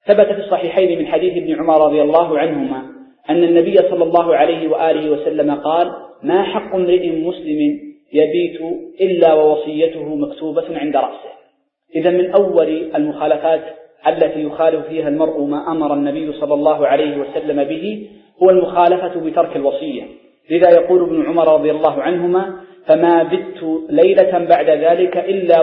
ثبت في الصحيحين من حديث ابن عمر رضي الله عنهما أن النبي صلى الله عليه وآله وسلم قال: ما حق امرئ مسلم يبيت إلا ووصيته مكتوبة عند رأسه. إذا من أول المخالفات التي يخالف فيها المرء ما أمر النبي صلى الله عليه وسلم به هو المخالفة بترك الوصية. لذا يقول ابن عمر رضي الله عنهما: فما بت ليلة بعد ذلك إلا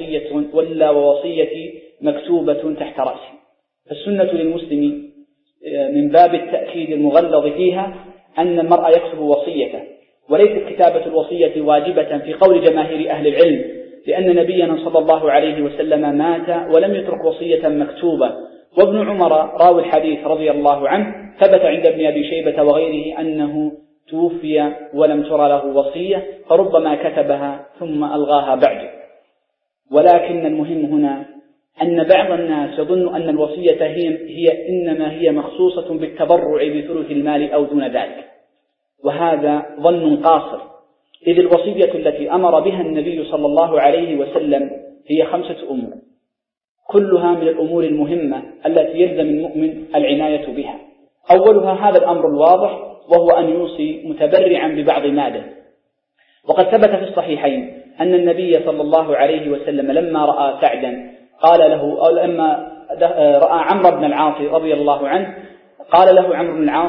ووصيتي مكتوبة تحت رأسي. فالسنة للمسلم من باب التأكيد المغلظ فيها أن المرء يكتب وصيته، وليست كتابة الوصية واجبة في قول جماهير أهل العلم، لأن نبينا صلى الله عليه وسلم مات ولم يترك وصية مكتوبة. وابن عمر راوي الحديث رضي الله عنه ثبت عند ابن أبي شيبة وغيره أنه توفي ولم ترى له وصية، فربما كتبها ثم ألغاها بعد. ولكن المهم هنا أن بعض الناس يظن أن الوصية إنما هي مخصوصة بالتبرع بثلث المال أو دون ذلك، وهذا ظن قاصر، إذ الوصية التي أمر بها النبي صلى الله عليه وسلم هي 5 أمور، كلها من الأمور المهمة التي يلزم المؤمن العناية بها. أولها هذا الأمر الواضح، وهو أن يوصي متبرعا ببعض ماله. وقد ثبت في الصحيحين أن النبي صلى الله عليه وسلم لما رأى سعدا قال له، أو لما رأى عمرو بن العاص رضي الله عنه قال له عمرو بن العاص: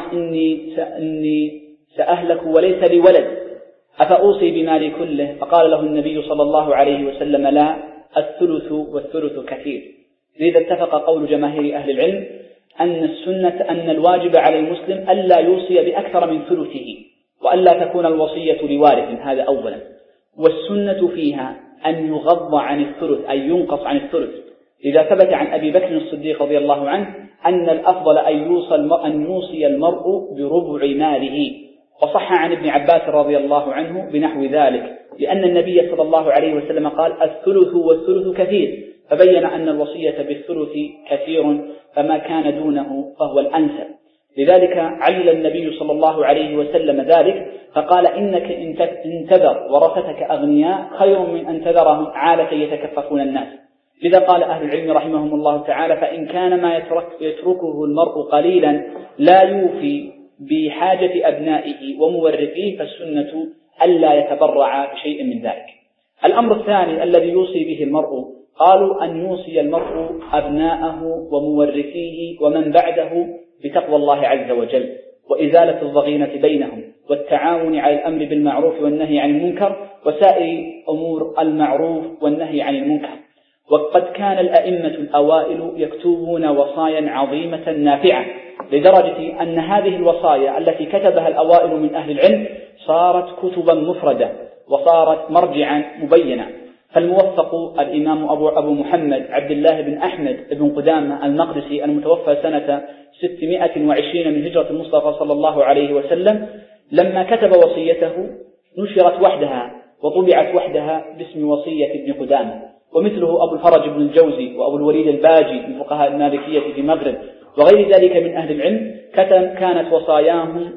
إني سأهلك وليس لي ولد، أفأوصي بمالي كله؟ فقال له النبي صلى الله عليه وسلم: لا، الثلث والثلث كثير. لذا اتفق قول جماهير أهل العلم أن الواجب على المسلم ألا يوصي بأكثر من ثلثه، وألا تكون الوصية لوارث، هذا أولا. والسنة فيها أن يغض عن الثلث، أي ينقص عن الثلث. إذا ثبت عن أبي بكر الصديق رضي الله عنه أن الأفضل أن يوصي المرء بربع ماله، وصح عن ابن عباس رضي الله عنه بنحو ذلك، لأن النبي صلى الله عليه وسلم قال: الثلث والثلث كثير، فبين أن الوصية بالثلث كثير، فما كان دونه فهو الأنسب. لذلك علل النبي صلى الله عليه وسلم ذلك فقال: إنك إن تذر ورثتك أغنياء خير من أن تذرهم عالة يتكففون الناس. لذا قال أهل العلم رحمهم الله تعالى: فإن كان ما يتركه المرء قليلا لا يوفي بحاجة أبنائه ومورثيه، فالسنة ألا يتبرع بشيء من ذلك. الأمر الثاني الذي يوصي به المرء، قالوا أن يوصي المرء أبناءه ومورثيه ومن بعده بتقوى الله عز وجل، وإزالة الضغينة بينهم، والتعاون على الأمر بالمعروف والنهي عن المنكر، وسائر أمور المعروف والنهي عن المنكر. وقد كان الأئمة الأوائل يكتبون وصايا عظيمة نافعة، لدرجة أن هذه الوصايا التي كتبها الأوائل من أهل العلم صارت كتبا مفردة وصارت مرجعا مبينا. فالموفق الإمام أبو محمد عبد الله بن أحمد بن قدامة المقدسي المتوفى سنة 620 من هجرة المصطفى صلى الله عليه وسلم، لما كتب وصيته نشرت وحدها وطبعت وحدها باسم وصية ابن قدامة. ومثله أبو الفرج بن الجوزي وأبو الوليد الباجي من فقهاء المالكية في المغرب وغير ذلك من أهل العلم كانت وصاياهم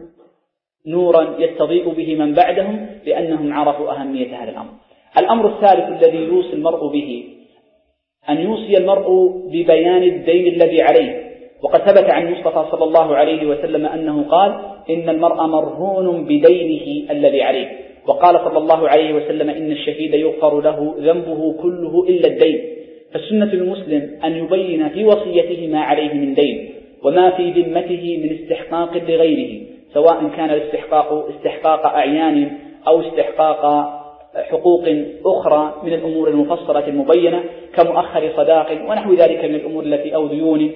نورا يستضيء به من بعدهم، لأنهم عرفوا أهمية هذا الأمر. الأمر الثالث الذي يوصي المرء به أن يوصي المرء ببيان الدين الذي عليه. وقد ثبت عن المصطفى صلى الله عليه وسلم أنه قال: إن المرء مرهون بدينه الذي عليه. وقال صلى الله عليه وسلم: إن الشهيد يغفر له ذنبه كله إلا الدين. فالسنة المسلم أن يبين في وصيته ما عليه من دين، وما في ذمته من استحقاق لغيره، سواء كان الاستحقاق استحقاق أعيان أو استحقاق حقوق أخرى من الأمور المفصلة المبينة كمؤخر صداق ونحو ذلك من الأمور التي أو ديون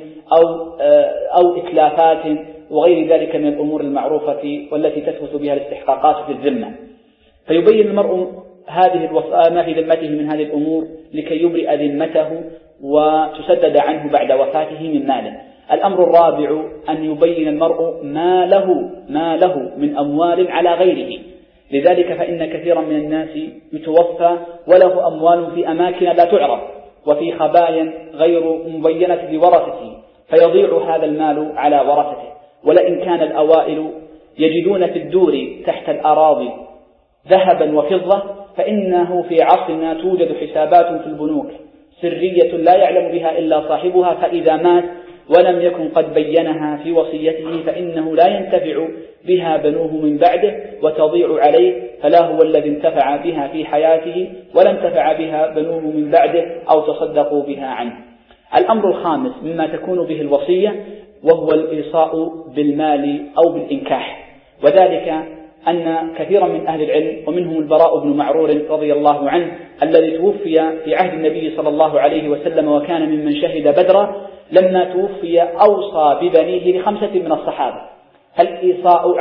أو إتلافات وغير ذلك من الأمور المعروفة والتي تثبت بها الاستحقاقات في الذمة. فيبين المرء ما في ذمته من هذه الأمور لكي يبرئ ذمته وتسدد عنه بعد وفاته من ماله. الأمر الرابع أن يبين المرء ما له من أموال على غيره. لذلك فإن كثيرا من الناس يتوفى وله أموال في أماكن لا تعرف وفي خبايا غير مبينة لورثته، فيضيع هذا المال على ورثته. ولئن كان الأوائل يجدون في الدور تحت الأراضي ذهبا وفضة، فإنه في عصرنا توجد حسابات في البنوك سرية لا يعلم بها إلا صاحبها، فإذا مات ولم يكن قد بينها في وصيته فإنه لا ينتفع بها بنوه من بعده وتضيع عليه، فلا هو الذي انتفع بها في حياته ولا انتفع بها بنوه من بعده أو تصدقوا بها عنه. الأمر الخامس مما تكون به الوصية وهو الإيصاء بالمال أو بالإنكاح، وذلك أن كثيرا من أهل العلم ومنهم البراء بن معرور رضي الله عنه الذي توفي في عهد النبي صلى الله عليه وسلم وكان ممن شهد بدرا، لما توفي أوصى ببنيه ل5 من الصحابة. فالإيصاء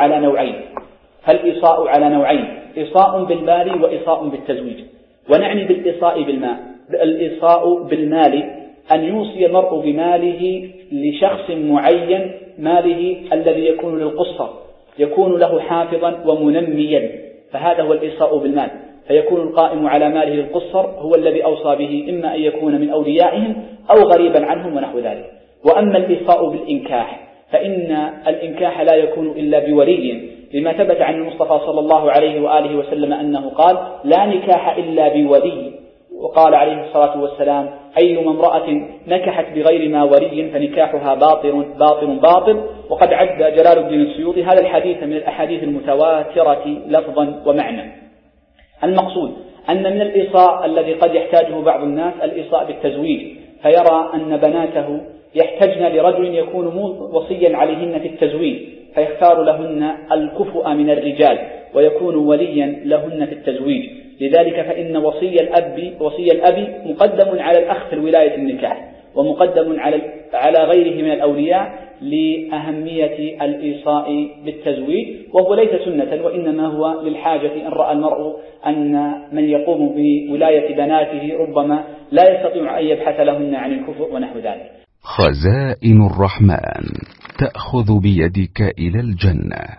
على نوعين، إيصاء بالمال وإيصاء بالتزويج. ونعني الإيصاء بالمال أن يوصي المرء بماله لشخص معين، ماله الذي يكون للقصة، يكون له حافظا ومنميا، فهذا هو الإيصاء بالمال، فيكون القائم على ماله للقصر هو الذي أوصى به، إما أن يكون من أوليائهم أو غريبا عنهم ونحو ذلك. وأما الإيصاء بالإنكاح فإن الإنكاح لا يكون إلا بولي، لما ثبت عن المصطفى صلى الله عليه وآله وسلم أنه قال: لا نكاح إلا بولي. وقال عليه الصلاة والسلام: أيما امرأة نكحت بغير ما ولي فنكاحها باطل. وقد عد جلال الدين السيوطي هذا الحديث من الأحاديث المتواترة لفظا ومعنى. المقصود أن من الإيصاء الذي قد يحتاجه بعض الناس الإيصاء بالتزويج، فيرى أن بناته يحتاجن لرجل يكون وصيا عليهن في التزويج، فيختار لهن الكفؤ من الرجال ويكون وليا لهن في التزويج. لذلك فإن وصي الأب مقدم على الأخ في الولاية النكاح، ومقدم على غيره من الأولياء لأهمية الإيصاء بالتزويج، وهو ليس سنة وإنما هو للحاجة إن رأى المرء أن من يقوم بولاية بناته ربما لا يستطيع أن يبحث لهن عن الكفؤ ونحو ذلك. خزائن الرحمن تأخذ بيدك إلى الجنة.